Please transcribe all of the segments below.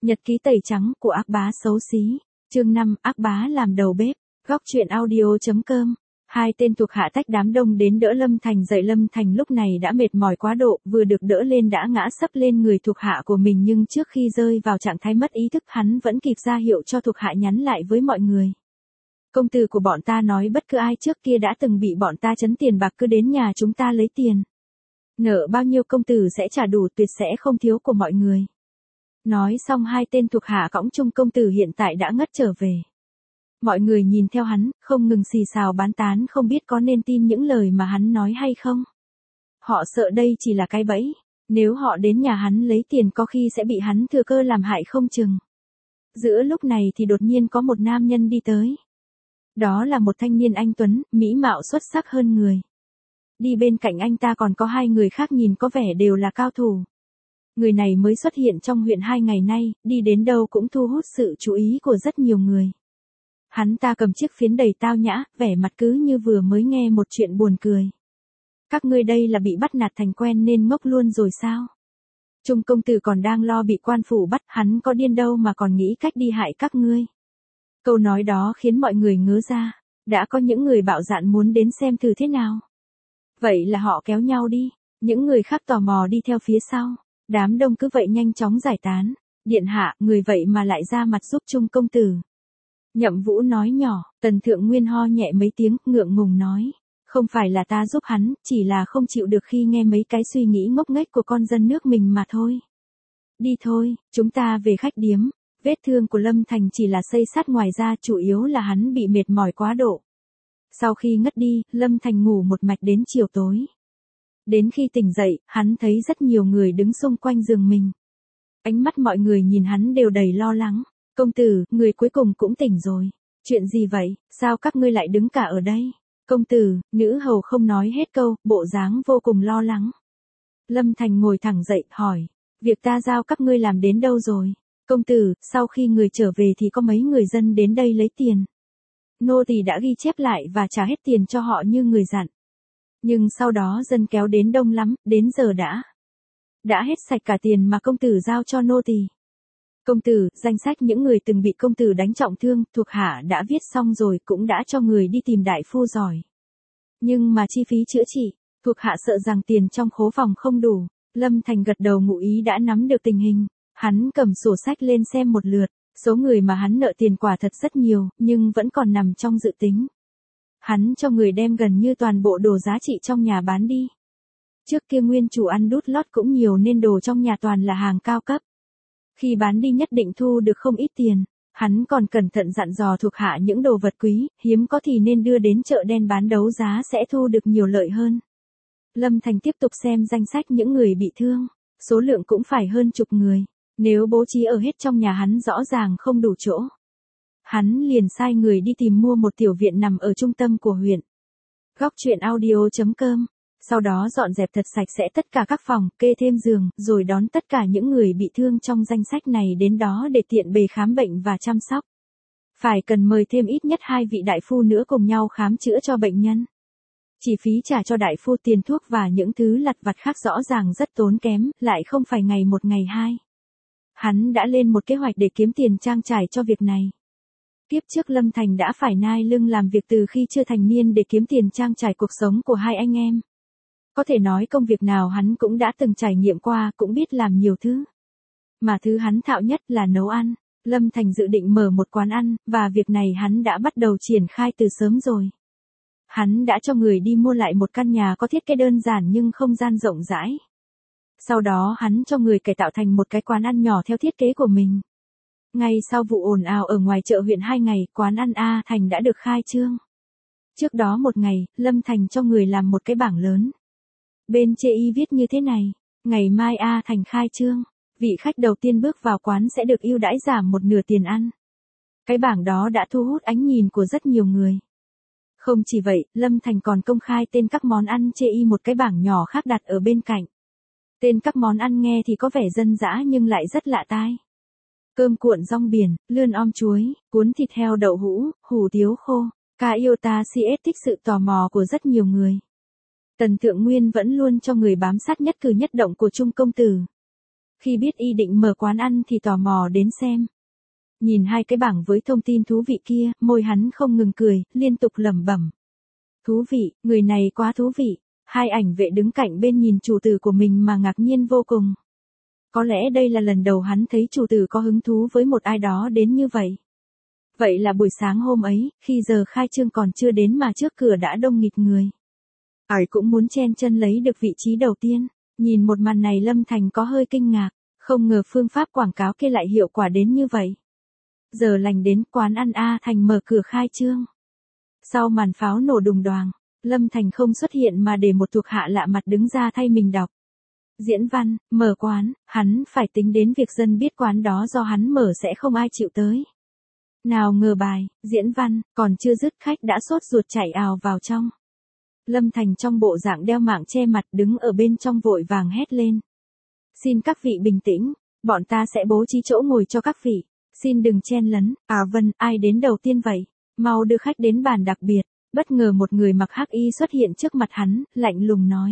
Nhật ký tẩy trắng của ác bá xấu xí. Chương 5, ác bá làm đầu bếp. Góc truyện audio.com. Hai tên thuộc hạ tách đám đông đến đỡ Lâm Thành dậy. Lâm Thành lúc này đã mệt mỏi quá độ, vừa được đỡ lên đã ngã sấp lên người thuộc hạ của mình, nhưng trước khi rơi vào trạng thái mất ý thức hắn vẫn kịp ra hiệu cho thuộc hạ nhắn lại với mọi người. Công tử của bọn ta nói bất cứ ai trước kia đã từng bị bọn ta trấn tiền bạc cứ đến nhà chúng ta lấy tiền. Nợ bao nhiêu công tử sẽ trả đủ, tuyệt sẽ không thiếu của mọi người. Nói xong hai tên thuộc hạ cõng chung công tử hiện tại đã ngất trở về. Mọi người nhìn theo hắn, không ngừng xì xào bán tán, không biết có nên tin những lời mà hắn nói hay không. Họ sợ đây chỉ là cái bẫy, nếu họ đến nhà hắn lấy tiền có khi sẽ bị hắn thừa cơ làm hại không chừng. Giữa lúc này thì đột nhiên có một nam nhân đi tới. Đó là một thanh niên anh tuấn, mỹ mạo xuất sắc hơn người. Đi bên cạnh anh ta còn có hai người khác nhìn có vẻ đều là cao thủ. Người này mới xuất hiện trong huyện 2 ngày nay, đi đến đâu cũng thu hút sự chú ý của rất nhiều người. Hắn ta cầm chiếc phiến đầy tao nhã, vẻ mặt cứ như vừa mới nghe một chuyện buồn cười. Các ngươi đây là bị bắt nạt thành quen nên ngốc luôn rồi sao? Trung công tử còn đang lo bị quan phủ bắt, hắn có điên đâu mà còn nghĩ cách đi hại các ngươi. Câu nói đó khiến mọi người ngớ ra, đã có những người bạo dạn muốn đến xem thử thế nào. Vậy là họ kéo nhau đi, những người khác tò mò đi theo phía sau. Đám đông cứ vậy nhanh chóng giải tán. Điện hạ, người vậy mà lại ra mặt giúp Trung công tử. Nhậm Vũ nói nhỏ. Tần Thượng Nguyên ho nhẹ mấy tiếng, ngượng ngùng nói. Không phải là ta giúp hắn, chỉ là không chịu được khi nghe mấy cái suy nghĩ ngốc nghếch của con dân nước mình mà thôi. Đi thôi, chúng ta về khách điếm. Vết thương của Lâm Thành chỉ là xây xát, ngoài ra chủ yếu là hắn bị mệt mỏi quá độ. Sau khi ngất đi, Lâm Thành ngủ một mạch đến chiều tối. Đến khi tỉnh dậy, hắn thấy rất nhiều người đứng xung quanh giường mình. Ánh mắt mọi người nhìn hắn đều đầy lo lắng. Công tử, người cuối cùng cũng tỉnh rồi. Chuyện gì vậy, sao các ngươi lại đứng cả ở đây? Công tử, nữ hầu không nói hết câu, bộ dáng vô cùng lo lắng. Lâm Thành ngồi thẳng dậy, hỏi. Việc ta giao các ngươi làm đến đâu rồi? Công tử, sau khi người trở về thì có mấy người dân đến đây lấy tiền. Nô tỳ đã ghi chép lại và trả hết tiền cho họ như người dặn. Nhưng sau đó dân kéo đến đông lắm, đến giờ đã hết sạch cả tiền mà công tử giao cho nô tỳ. Công tử, danh sách những người từng bị công tử đánh trọng thương, thuộc hạ đã viết xong rồi, cũng đã cho người đi tìm đại phu giỏi. Nhưng mà chi phí chữa trị, thuộc hạ sợ rằng tiền trong khố phòng không đủ. Lâm Thành gật đầu ngụ ý đã nắm được tình hình. Hắn cầm sổ sách lên xem một lượt, số người mà hắn nợ tiền quả thật rất nhiều, nhưng vẫn còn nằm trong dự tính. Hắn cho người đem gần như toàn bộ đồ giá trị trong nhà bán đi. Trước kia nguyên chủ ăn đút lót cũng nhiều nên đồ trong nhà toàn là hàng cao cấp. Khi bán đi nhất định thu được không ít tiền. Hắn còn cẩn thận dặn dò thuộc hạ những đồ vật quý, hiếm có thì nên đưa đến chợ đen bán đấu giá sẽ thu được nhiều lợi hơn. Lâm Thành tiếp tục xem danh sách những người bị thương. Số lượng cũng phải hơn chục người. Nếu bố trí ở hết trong nhà hắn rõ ràng không đủ chỗ. Hắn liền sai người đi tìm mua một tiểu viện nằm ở trung tâm của huyện. Góc truyện audio.com. Sau đó dọn dẹp thật sạch sẽ tất cả các phòng, kê thêm giường, rồi đón tất cả những người bị thương trong danh sách này đến đó để tiện bề khám bệnh và chăm sóc. Phải cần mời thêm ít nhất 2 vị đại phu nữa cùng nhau khám chữa cho bệnh nhân. Chi phí trả cho đại phu, tiền thuốc và những thứ lặt vặt khác rõ ràng rất tốn kém, lại không phải ngày một ngày hai. Hắn đã lên một kế hoạch để kiếm tiền trang trải cho việc này. Kiếp trước Lâm Thành đã phải nai lưng làm việc từ khi chưa thành niên để kiếm tiền trang trải cuộc sống của hai anh em. Có thể nói công việc nào hắn cũng đã từng trải nghiệm qua, cũng biết làm nhiều thứ. Mà thứ hắn thạo nhất là nấu ăn. Lâm Thành dự định mở một quán ăn, và việc này hắn đã bắt đầu triển khai từ sớm rồi. Hắn đã cho người đi mua lại một căn nhà có thiết kế đơn giản nhưng không gian rộng rãi. Sau đó hắn cho người cải tạo thành một cái quán ăn nhỏ theo thiết kế của mình. Ngay sau vụ ồn ào ở ngoài chợ huyện 2 ngày, quán ăn A Thành đã được khai trương. Trước đó một ngày, Lâm Thành cho người làm một cái bảng lớn. Bên chê y viết như thế này, ngày mai A Thành khai trương, vị khách đầu tiên bước vào quán sẽ được ưu đãi giảm 1/2 tiền ăn. Cái bảng đó đã thu hút ánh nhìn của rất nhiều người. Không chỉ vậy, Lâm Thành còn công khai tên các món ăn chê y một cái bảng nhỏ khác đặt ở bên cạnh. Tên các món ăn nghe thì có vẻ dân dã nhưng lại rất lạ tai. Cơm cuộn rong biển, lươn om chuối, cuốn thịt heo đậu hũ, hủ tiếu khô, cà iota CS thích sự tò mò của rất nhiều người. Tần Thượng Nguyên vẫn luôn cho người bám sát nhất cử nhất động của Trung công tử. Khi biết y định mở quán ăn thì tò mò đến xem. Nhìn hai cái bảng với thông tin thú vị kia, môi hắn không ngừng cười, liên tục lẩm bẩm. Thú vị, người này quá thú vị. Hai ảnh vệ đứng cạnh bên nhìn chủ tử của mình mà ngạc nhiên vô cùng. Có lẽ đây là lần đầu hắn thấy chủ tử có hứng thú với một ai đó đến như vậy. Vậy là buổi sáng hôm ấy, khi giờ khai trương còn chưa đến mà trước cửa đã đông nghịt người. Ải cũng muốn chen chân lấy được vị trí đầu tiên. Nhìn một màn này Lâm Thành có hơi kinh ngạc, không ngờ phương pháp quảng cáo kia lại hiệu quả đến như vậy. Giờ lành đến quán ăn A Thành mở cửa khai trương. Sau màn pháo nổ đùng đoàng, Lâm Thành không xuất hiện mà để một thuộc hạ lạ mặt đứng ra thay mình đọc. Diễn văn, mở quán, hắn phải tính đến việc dân biết quán đó do hắn mở sẽ không ai chịu tới. Nào ngờ bài, diễn văn, còn chưa dứt khách đã sốt ruột chạy ào vào trong. Lâm Thành trong bộ dạng đeo mạng che mặt đứng ở bên trong vội vàng hét lên. Xin các vị bình tĩnh, bọn ta sẽ bố trí chỗ ngồi cho các vị. Xin đừng chen lấn, vâng, ai đến đầu tiên vậy? Mau đưa khách đến bàn đặc biệt. Bất ngờ một người mặc hắc y xuất hiện trước mặt hắn, lạnh lùng nói.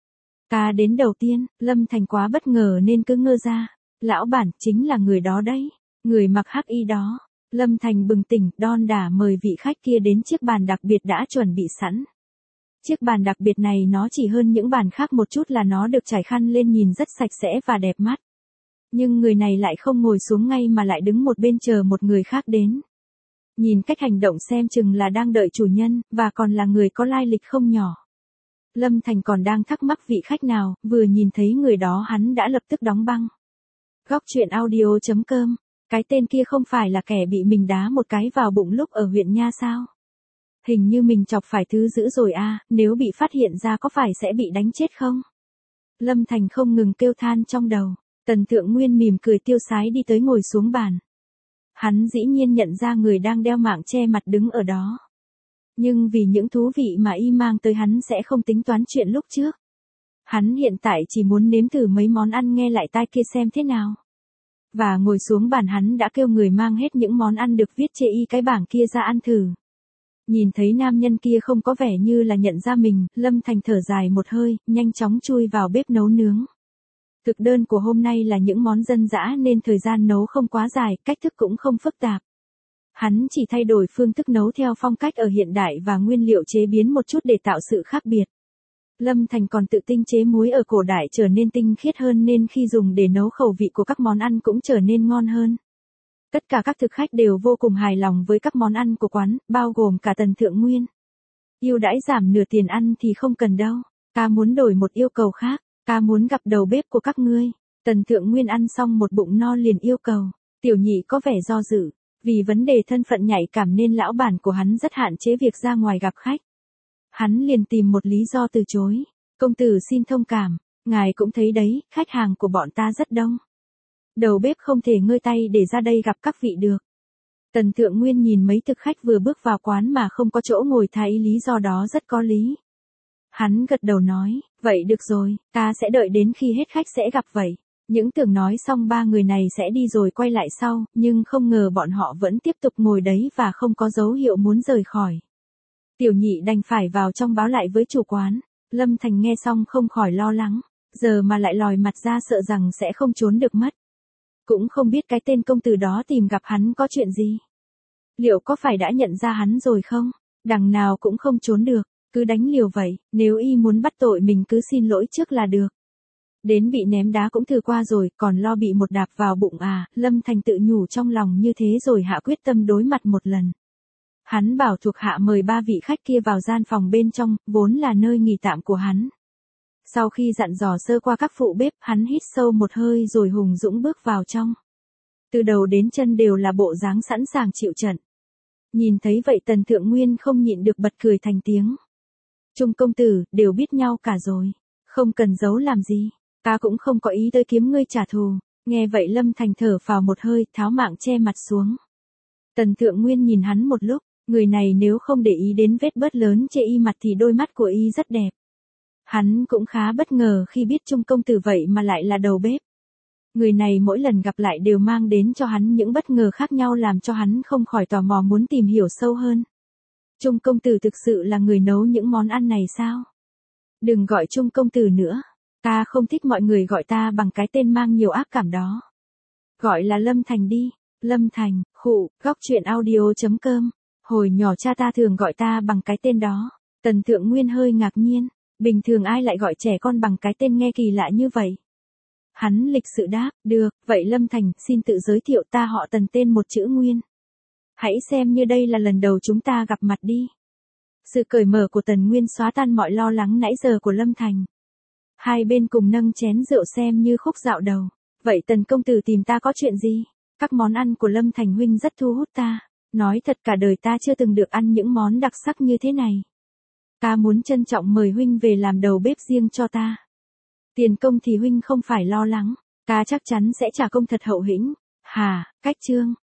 Ta đến đầu tiên, Lâm Thành quá bất ngờ nên cứ ngơ ra. Lão bản chính là người đó đấy. Người mặc hắc y đó. Lâm Thành bừng tỉnh, đon đả mời vị khách kia đến chiếc bàn đặc biệt đã chuẩn bị sẵn. Chiếc bàn đặc biệt này nó chỉ hơn những bàn khác một chút là nó được trải khăn lên nhìn rất sạch sẽ và đẹp mắt. Nhưng người này lại không ngồi xuống ngay mà lại đứng một bên chờ một người khác đến. Nhìn cách hành động xem chừng là đang đợi chủ nhân, và còn là người có lai lịch không nhỏ. Lâm Thành còn đang thắc mắc vị khách nào, vừa nhìn thấy người đó hắn đã lập tức đóng băng. Góc truyện audio.com, cái tên kia không phải là kẻ bị mình đá một cái vào bụng lúc ở huyện Nha sao? Hình như mình chọc phải thứ dữ rồi nếu bị phát hiện ra có phải sẽ bị đánh chết không? Lâm Thành không ngừng kêu than trong đầu. Tần Thượng Nguyên mỉm cười tiêu sái đi tới ngồi xuống bàn. Hắn dĩ nhiên nhận ra người đang đeo mạng che mặt đứng ở đó. Nhưng vì những thú vị mà y mang tới hắn sẽ không tính toán chuyện lúc trước. Hắn hiện tại chỉ muốn nếm thử mấy món ăn nghe lại tai kia xem thế nào. Và ngồi xuống bàn hắn đã kêu người mang hết những món ăn được viết chê y cái bảng kia ra ăn thử. Nhìn thấy nam nhân kia không có vẻ như là nhận ra mình, Lâm Thành thở dài một hơi, nhanh chóng chui vào bếp nấu nướng. Thực đơn của hôm nay là những món dân dã nên thời gian nấu không quá dài, cách thức cũng không phức tạp. Hắn chỉ thay đổi phương thức nấu theo phong cách ở hiện đại và nguyên liệu chế biến một chút để tạo sự khác biệt. Lâm Thành còn tự tinh chế muối ở cổ đại trở nên tinh khiết hơn nên khi dùng để nấu khẩu vị của các món ăn cũng trở nên ngon hơn. Tất cả các thực khách đều vô cùng hài lòng với các món ăn của quán, bao gồm cả Tần Thượng Nguyên. Ưu đãi giảm nửa tiền ăn thì không cần đâu. Ta muốn đổi một yêu cầu khác. Ta muốn gặp đầu bếp của các ngươi. Tần Thượng Nguyên ăn xong một bụng no liền yêu cầu. Tiểu nhị có vẻ do dự. Vì vấn đề thân phận nhạy cảm nên lão bản của hắn rất hạn chế việc ra ngoài gặp khách. Hắn liền tìm một lý do từ chối. Công tử xin thông cảm. Ngài cũng thấy đấy, khách hàng của bọn ta rất đông. Đầu bếp không thể ngơi tay để ra đây gặp các vị được. Tần Thượng Nguyên nhìn mấy thực khách vừa bước vào quán mà không có chỗ ngồi thấy lý do đó rất có lý. Hắn gật đầu nói, vậy được rồi, ta sẽ đợi đến khi hết khách sẽ gặp vậy. Những tưởng nói xong ba người này sẽ đi rồi quay lại sau, nhưng không ngờ bọn họ vẫn tiếp tục ngồi đấy và không có dấu hiệu muốn rời khỏi. Tiểu nhị đành phải vào trong báo lại với chủ quán. Lâm Thành nghe xong không khỏi lo lắng, giờ mà lại lòi mặt ra sợ rằng sẽ không trốn được mất. Cũng không biết cái tên công tử đó tìm gặp hắn có chuyện gì. Liệu có phải đã nhận ra hắn rồi không? Đằng nào cũng không trốn được, cứ đánh liều vậy, nếu y muốn bắt tội mình cứ xin lỗi trước là được. Đến bị ném đá cũng thử qua rồi, còn lo bị một đạp vào bụng Lâm Thành tự nhủ trong lòng như thế rồi hạ quyết tâm đối mặt một lần. Hắn bảo thuộc hạ mời ba vị khách kia vào gian phòng bên trong, vốn là nơi nghỉ tạm của hắn. Sau khi dặn dò sơ qua các phụ bếp, hắn hít sâu một hơi rồi hùng dũng bước vào trong. Từ đầu đến chân đều là bộ dáng sẵn sàng chịu trận. Nhìn thấy vậy Tần Thượng Nguyên không nhịn được bật cười thành tiếng. Trung công tử, đều biết nhau cả rồi. Không cần giấu làm gì. Ta cũng không có ý tới kiếm ngươi trả thù. Nghe vậy Lâm Thành thở phào một hơi, tháo mạng che mặt xuống. Tần Thượng Nguyên nhìn hắn một lúc. Người này nếu không để ý đến vết bớt lớn trên y mặt thì đôi mắt của y rất đẹp. Hắn cũng khá bất ngờ khi biết Trung công tử vậy mà lại là đầu bếp. Người này mỗi lần gặp lại đều mang đến cho hắn những bất ngờ khác nhau làm cho hắn không khỏi tò mò muốn tìm hiểu sâu hơn. Trung công tử thực sự là người nấu những món ăn này sao? Đừng gọi Trung công tử nữa. Ta không thích mọi người gọi ta bằng cái tên mang nhiều ác cảm đó. Gọi là Lâm Thành đi. Lâm Thành, khụ, góc chuyện audio.com. Hồi nhỏ cha ta thường gọi ta bằng cái tên đó. Tần Thượng Nguyên hơi ngạc nhiên. Bình thường ai lại gọi trẻ con bằng cái tên nghe kỳ lạ như vậy? Hắn lịch sự đáp, được, vậy Lâm Thành, xin tự giới thiệu, ta họ Tần, tên một chữ Nguyên. Hãy xem như đây là lần đầu chúng ta gặp mặt đi. Sự cởi mở của Tần Nguyên xóa tan mọi lo lắng nãy giờ của Lâm Thành. Hai bên cùng nâng chén rượu xem như khúc dạo đầu. Vậy Tần công tử tìm ta có chuyện gì? Các món ăn của Lâm Thành huynh rất thu hút ta. Nói thật cả đời ta chưa từng được ăn những món đặc sắc như thế này. Ta muốn trân trọng mời huynh về làm đầu bếp riêng cho ta. Tiền công thì huynh không phải lo lắng. Ta chắc chắn sẽ trả công thật hậu hĩnh. Hà, cách chương.